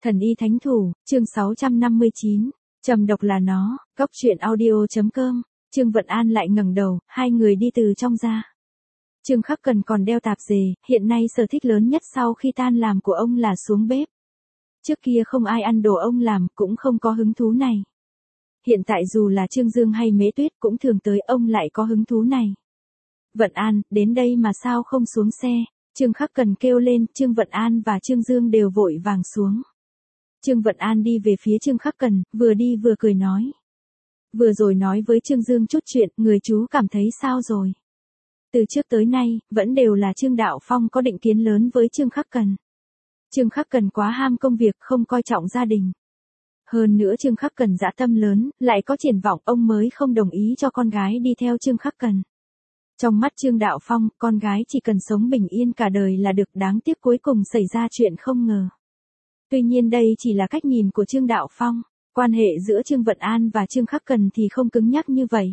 Thần y thánh thủ, chương 659, trầm độc là nó, góc truyện audio.com, Trương Vận An lại ngẩng đầu, hai người đi từ trong ra. Trương Khắc Cần còn đeo tạp dề, hiện nay sở thích lớn nhất sau khi tan làm của ông là xuống bếp. Trước kia không ai ăn đồ ông làm, cũng không có hứng thú này. Hiện tại dù là Trương Dương hay Mễ Tuyết cũng thường tới, ông lại có hứng thú này. Vận An, đến đây mà sao không xuống xe? Trương Khắc Cần kêu lên, Trương Vận An và Trương Dương đều vội vàng xuống. Trương Vận An đi về phía Trương Khắc Cần, vừa đi vừa cười nói. Vừa rồi nói với Trương Dương chút chuyện, người chú cảm thấy sao rồi? Từ trước tới nay, vẫn đều là Trương Đạo Phong có định kiến lớn với Trương Khắc Cần. Trương Khắc Cần quá ham công việc, không coi trọng gia đình. Hơn nữa Trương Khắc Cần dã tâm lớn, lại có triển vọng, ông mới không đồng ý cho con gái đi theo Trương Khắc Cần. Trong mắt Trương Đạo Phong, con gái chỉ cần sống bình yên cả đời là được, đáng tiếc cuối cùng xảy ra chuyện không ngờ. Tuy nhiên đây chỉ là cách nhìn của Trương Đạo Phong, quan hệ giữa Trương Vận An và Trương Khắc Cần thì không cứng nhắc như vậy.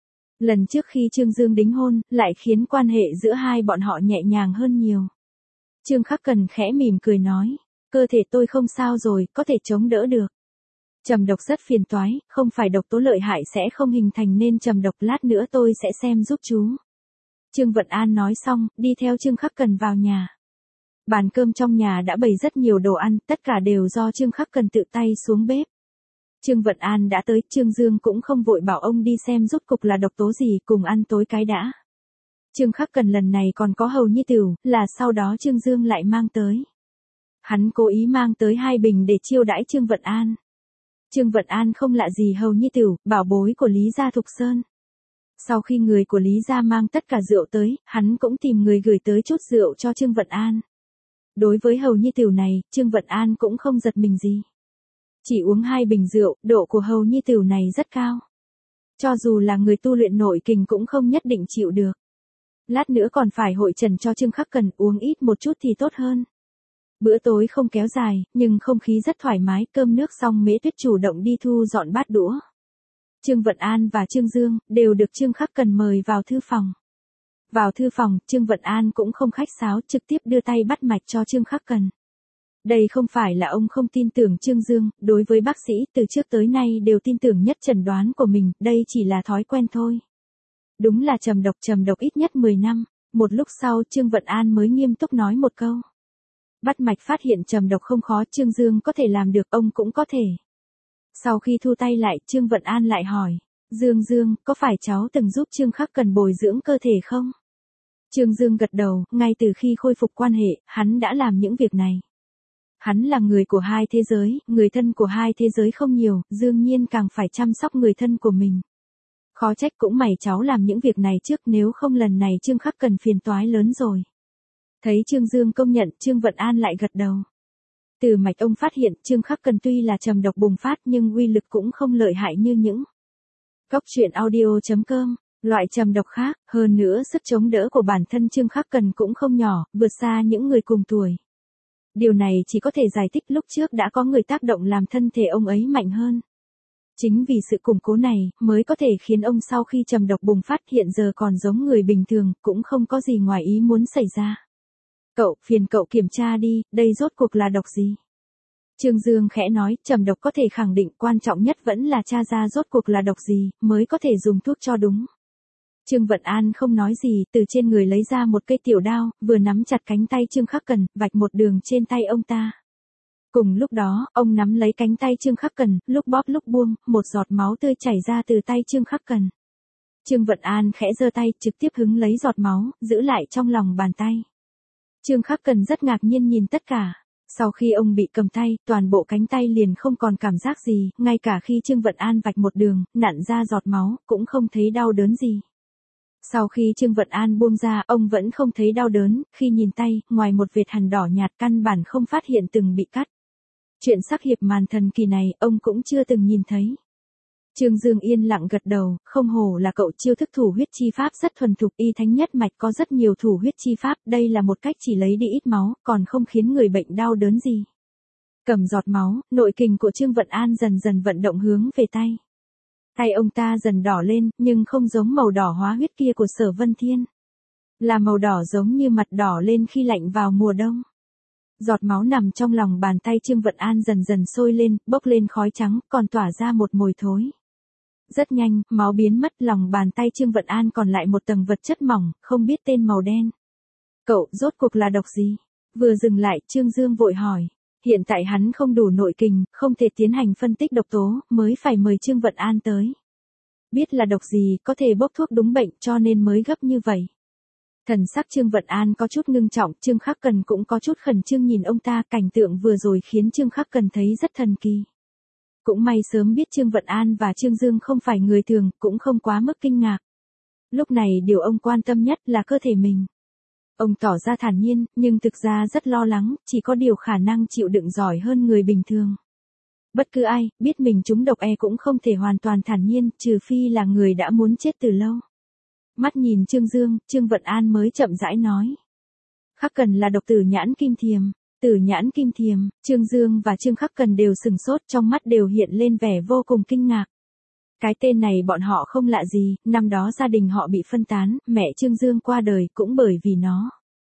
Lần trước khi Trương Dương đính hôn, lại khiến quan hệ giữa hai bọn họ nhẹ nhàng hơn nhiều. Trương Khắc Cần khẽ mỉm cười nói, cơ thể tôi không sao rồi, có thể chống đỡ được. Trầm độc rất phiền toái, không phải độc tố lợi hại sẽ không hình thành nên trầm độc, lát nữa tôi sẽ xem giúp chú. Trương Vận An nói xong, đi theo Trương Khắc Cần vào nhà. Bàn cơm trong nhà đã bày rất nhiều đồ ăn, tất cả đều do Trương Khắc Cần tự tay xuống bếp. Trương Vận An đã tới, Trương Dương cũng không vội bảo ông đi xem rốt cục là độc tố gì, cùng ăn tối cái đã. Trương Khắc Cần lần này còn có hầu nhi tửu, là sau đó Trương Dương lại mang tới. Hắn cố ý mang tới 2 bình để chiêu đãi Trương Vận An. Trương Vận An không lạ gì hầu nhi tửu, bảo bối của Lý gia Thục Sơn. Sau khi người của Lý gia mang tất cả rượu tới, hắn cũng tìm người gửi tới chút rượu cho Trương Vận An. Đối với hầu nhi tửu này, Trương Vận An cũng không giật mình gì. Chỉ uống 2 bình rượu, độ của hầu nhi tửu này rất cao. Cho dù là người tu luyện nội kình cũng không nhất định chịu được. Lát nữa còn phải hội trần cho Trương Khắc Cần, uống ít một chút thì tốt hơn. Bữa tối không kéo dài, nhưng không khí rất thoải mái, cơm nước xong Mễ Tuyết chủ động đi thu dọn bát đũa. Trương Vận An và Trương Dương đều được Trương Khắc Cần mời vào thư phòng. Vào thư phòng, Trương Vận An cũng không khách sáo, trực tiếp đưa tay bắt mạch cho Trương Khắc Cần. Đây không phải là ông không tin tưởng Trương Dương, đối với bác sĩ từ trước tới nay đều tin tưởng nhất chẩn đoán của mình, đây chỉ là thói quen thôi. Đúng là trầm độc ít nhất 10 năm, một lúc sau Trương Vận An mới nghiêm túc nói một câu. Bắt mạch phát hiện trầm độc không khó, Trương Dương có thể làm được, ông cũng có thể. Sau khi thu tay lại, Trương Vận An lại hỏi, Dương, có phải cháu từng giúp Trương Khắc Cần bồi dưỡng cơ thể không? Trương Dương gật đầu, ngay từ khi khôi phục quan hệ, hắn đã làm những việc này. Hắn là người của hai thế giới, người thân của hai thế giới không nhiều, đương nhiên càng phải chăm sóc người thân của mình. Khó trách cũng mày cháu làm những việc này trước, nếu không lần này Trương Khắc Cần phiền toái lớn rồi. Thấy Trương Dương công nhận, Trương Vận An lại gật đầu. Từ mạch ông phát hiện Trương Khắc Cần tuy là trầm độc bùng phát nhưng uy lực cũng không lợi hại như những góc truyện audio.com, loại trầm độc khác, hơn nữa sức chống đỡ của bản thân Trương Khắc Cần cũng không nhỏ, vượt xa những người cùng tuổi. Điều này chỉ có thể giải thích lúc trước đã có người tác động làm thân thể ông ấy mạnh hơn. Chính vì sự củng cố này, mới có thể khiến ông sau khi trầm độc bùng phát hiện giờ còn giống người bình thường, cũng không có gì ngoài ý muốn xảy ra. Phiền cậu kiểm tra đi, đây rốt cuộc là độc gì? Trương Dương khẽ nói, trầm độc có thể khẳng định, quan trọng nhất vẫn là tra ra rốt cuộc là độc gì, mới có thể dùng thuốc cho đúng. Trương Vận An không nói gì, từ trên người lấy ra một cây tiểu đao, vừa nắm chặt cánh tay Trương Khắc Cần, vạch một đường trên tay ông ta. Cùng lúc đó, ông nắm lấy cánh tay Trương Khắc Cần, lúc bóp lúc buông, một giọt máu tươi chảy ra từ tay Trương Khắc Cần. Trương Vận An khẽ giơ tay, trực tiếp hứng lấy giọt máu, giữ lại trong lòng bàn tay. Trương Khắc Cần rất ngạc nhiên nhìn tất cả. Sau khi ông bị cầm tay, toàn bộ cánh tay liền không còn cảm giác gì, ngay cả khi Trương Vận An vạch một đường, nặn ra giọt máu, cũng không thấy đau đớn gì. Sau khi Trương Vận An buông ra, ông vẫn không thấy đau đớn, khi nhìn tay, ngoài một vệt hằn đỏ nhạt căn bản không phát hiện từng bị cắt. Chuyện sắc hiệp màn thần kỳ này, ông cũng chưa từng nhìn thấy. Trương Dương yên lặng gật đầu, không hổ là cậu, chiêu thức thủ huyết chi pháp rất thuần thục, y thánh nhất mạch có rất nhiều thủ huyết chi pháp, đây là một cách chỉ lấy đi ít máu, còn không khiến người bệnh đau đớn gì. Cầm giọt máu, nội kình của Trương Vận An dần dần vận động hướng về tay. Tay ông ta dần đỏ lên, nhưng không giống màu đỏ hóa huyết kia của Sở Vân Thiên. Là màu đỏ giống như mặt đỏ lên khi lạnh vào mùa đông. Giọt máu nằm trong lòng bàn tay Trương Vận An dần dần sôi lên, bốc lên khói trắng, còn tỏa ra một mùi thối. Rất nhanh, máu biến mất, lòng bàn tay Trương Vận An còn lại một tầng vật chất mỏng, không biết tên màu đen. Cậu, rốt cuộc là độc gì? Vừa dừng lại, Trương Dương vội hỏi. Hiện tại hắn không đủ nội kình, không thể tiến hành phân tích độc tố, mới phải mời Trương Vận An tới. Biết là độc gì, có thể bốc thuốc đúng bệnh cho nên mới gấp như vậy. Thần sắc Trương Vận An có chút ngưng trọng, Trương Khắc Cần cũng có chút khẩn trương nhìn ông ta, cảnh tượng vừa rồi khiến Trương Khắc Cần thấy rất thần kỳ. Cũng may sớm biết Trương Vận An và Trương Dương không phải người thường, cũng không quá mức kinh ngạc. Lúc này điều ông quan tâm nhất là cơ thể mình. Ông tỏ ra thản nhiên, nhưng thực ra rất lo lắng, chỉ có điều khả năng chịu đựng giỏi hơn người bình thường. Bất cứ ai, biết mình trúng độc cũng không thể hoàn toàn thản nhiên, trừ phi là người đã muốn chết từ lâu. Mắt nhìn Trương Dương, Trương Vận An mới chậm rãi nói. Khắc Cần là độc tử nhãn kim thiềm. Tử nhãn kim thiềm, Trương Dương và Trương Khắc Cần đều sừng sốt, trong mắt đều hiện lên vẻ vô cùng kinh ngạc. Cái tên này bọn họ không lạ gì, năm đó gia đình họ bị phân tán, mẹ Trương Dương qua đời cũng bởi vì nó.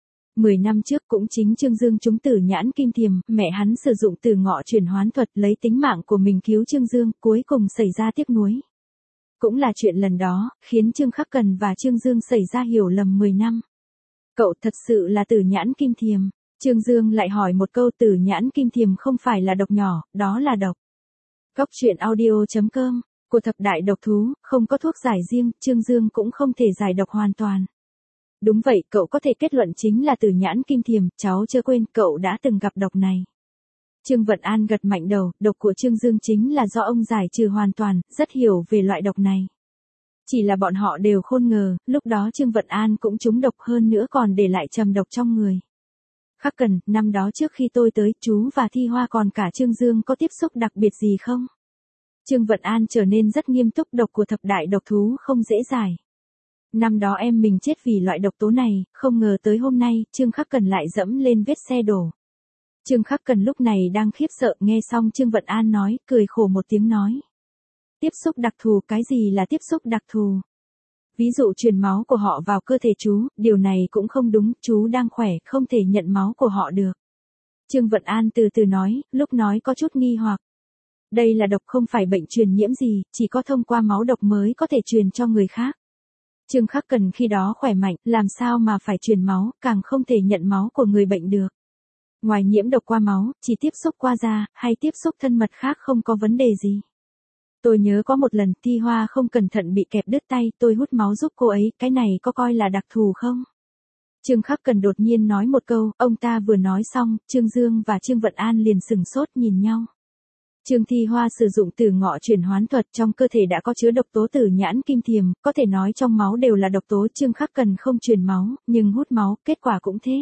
10 năm trước cũng chính Trương Dương trúng tử nhãn kim thiềm, mẹ hắn sử dụng từ ngọ chuyển hoán thuật lấy tính mạng của mình cứu Trương Dương, cuối cùng xảy ra tiếc nuối. Cũng là chuyện lần đó, khiến Trương Khắc Cần và Trương Dương xảy ra hiểu lầm 10 năm. Cậu thật sự là tử nhãn kim thiềm. Trương Dương lại hỏi một câu, tử nhãn kim thiềm không phải là độc nhỏ, đó là độc. Góc truyện audio.com, của thập đại độc thú, không có thuốc giải riêng, Trương Dương cũng không thể giải độc hoàn toàn. Đúng vậy, cậu có thể kết luận chính là tử nhãn kim thiềm, cháu chưa quên cậu đã từng gặp độc này. Trương Vận An gật mạnh đầu, độc của Trương Dương chính là do ông giải trừ hoàn toàn, rất hiểu về loại độc này. Chỉ là bọn họ đều khôn ngờ, lúc đó Trương Vận An cũng trúng độc hơn nữa còn để lại trầm độc trong người. Khắc Cần, năm đó trước khi tôi tới, chú và Thi Hoa còn cả Trương Dương có tiếp xúc đặc biệt gì không? Trương Vận An trở nên rất nghiêm túc, độc của thập đại độc thú không dễ giải. Năm đó em mình chết vì loại độc tố này, không ngờ tới hôm nay, Trương Khắc Cần lại dẫm lên vết xe đổ. Trương Khắc Cần lúc này đang khiếp sợ, nghe xong Trương Vận An nói, cười khổ một tiếng nói. Tiếp xúc đặc thù, cái gì là tiếp xúc đặc thù? Ví dụ truyền máu của họ vào cơ thể chú, điều này cũng không đúng, chú đang khỏe, không thể nhận máu của họ được. Trương Vận An từ từ nói, lúc nói có chút nghi hoặc. Đây là độc không phải bệnh truyền nhiễm gì, chỉ có thông qua máu độc mới có thể truyền cho người khác. Trương Khắc Cần khi đó khỏe mạnh, làm sao mà phải truyền máu, càng không thể nhận máu của người bệnh được. Ngoài nhiễm độc qua máu, chỉ tiếp xúc qua da, hay tiếp xúc thân mật khác không có vấn đề gì. Tôi nhớ có một lần Thi Hoa không cẩn thận bị kẹp đứt tay, tôi hút máu giúp cô ấy, cái này có coi là đặc thù không? Trương Khắc Cần đột nhiên nói một câu, ông ta vừa nói xong, Trương Dương và Trương Vận An liền sừng sốt nhìn nhau. Trương Thi Hoa sử dụng từ ngọ chuyển hoán thuật, trong cơ thể đã có chứa độc tố tử nhãn kim thiềm, có thể nói trong máu đều là độc tố. Trương Khắc Cần không truyền máu, nhưng hút máu, kết quả cũng thế.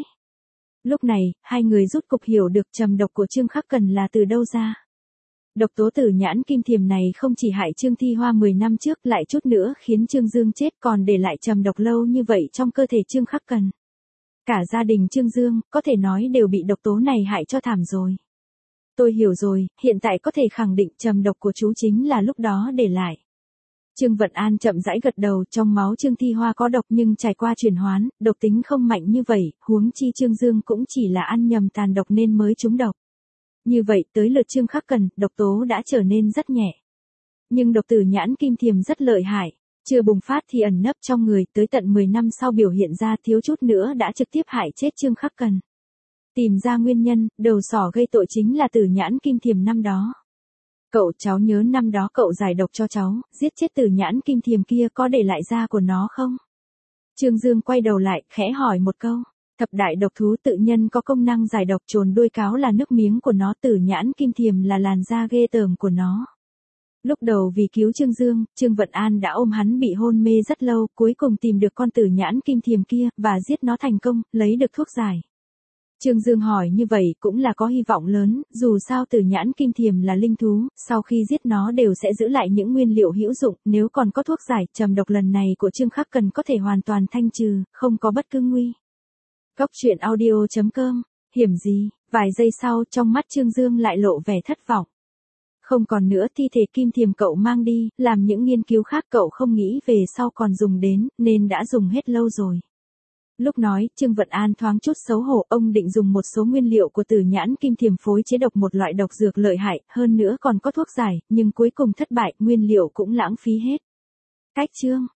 Lúc này, hai người rút cục hiểu được trầm độc của Trương Khắc Cần là từ đâu ra. Độc tố tử nhãn kim thiềm này không chỉ hại Trương Thi Hoa 10 năm trước, lại chút nữa khiến Trương Dương chết, còn để lại trầm độc lâu như vậy trong cơ thể Trương Khắc Cần. Cả gia đình Trương Dương, có thể nói đều bị độc tố này hại cho thảm rồi. Tôi hiểu rồi, hiện tại có thể khẳng định trầm độc của chú chính là lúc đó để lại. Trương Vận An chậm rãi gật đầu, trong máu Trương Thi Hoa có độc nhưng trải qua chuyển hoán, độc tính không mạnh như vậy, huống chi Trương Dương cũng chỉ là ăn nhầm tàn độc nên mới trúng độc. Như vậy tới lượt Trương Khắc Cần, độc tố đã trở nên rất nhẹ. Nhưng độc tử nhãn kim thiềm rất lợi hại, chưa bùng phát thì ẩn nấp trong người, tới tận 10 năm sau biểu hiện ra, thiếu chút nữa đã trực tiếp hại chết Trương Khắc Cần. Tìm ra nguyên nhân, đầu sỏ gây tội chính là tử nhãn kim thiềm năm đó. Cậu, cháu nhớ năm đó cậu giải độc cho cháu, giết chết tử nhãn kim thiềm kia có để lại da của nó không? Trương Dương quay đầu lại, khẽ hỏi một câu. Thập đại độc thú tự nhân có công năng giải độc, trồn đuôi cáo là nước miếng của nó, tử nhãn kim thiềm là làn da ghê tởm của nó. Lúc đầu vì cứu Trương Dương, Trương Vận An đã ôm hắn bị hôn mê rất lâu, cuối cùng tìm được con tử nhãn kim thiềm kia, và giết nó thành công, lấy được thuốc giải. Trương Dương hỏi như vậy cũng là có hy vọng lớn, dù sao tử nhãn kim thiềm là linh thú, sau khi giết nó đều sẽ giữ lại những nguyên liệu hữu dụng, nếu còn có thuốc giải, trầm độc lần này của Trương Khắc Cần có thể hoàn toàn thanh trừ, không có bất cứ nguy. Góc truyện audio.com, hiểm gì? Vài giây sau, trong mắt Trương Dương lại lộ vẻ thất vọng. Không còn nữa, thi thể kim thiềm cậu mang đi, làm những nghiên cứu khác cậu không nghĩ về sau còn dùng đến, nên đã dùng hết lâu rồi. Lúc nói, Trương Vận An thoáng chút xấu hổ, ông định dùng một số nguyên liệu của Tử Nhãn Kim Thiềm phối chế độc một loại độc dược lợi hại, hơn nữa còn có thuốc giải, nhưng cuối cùng thất bại, nguyên liệu cũng lãng phí hết. Cách chương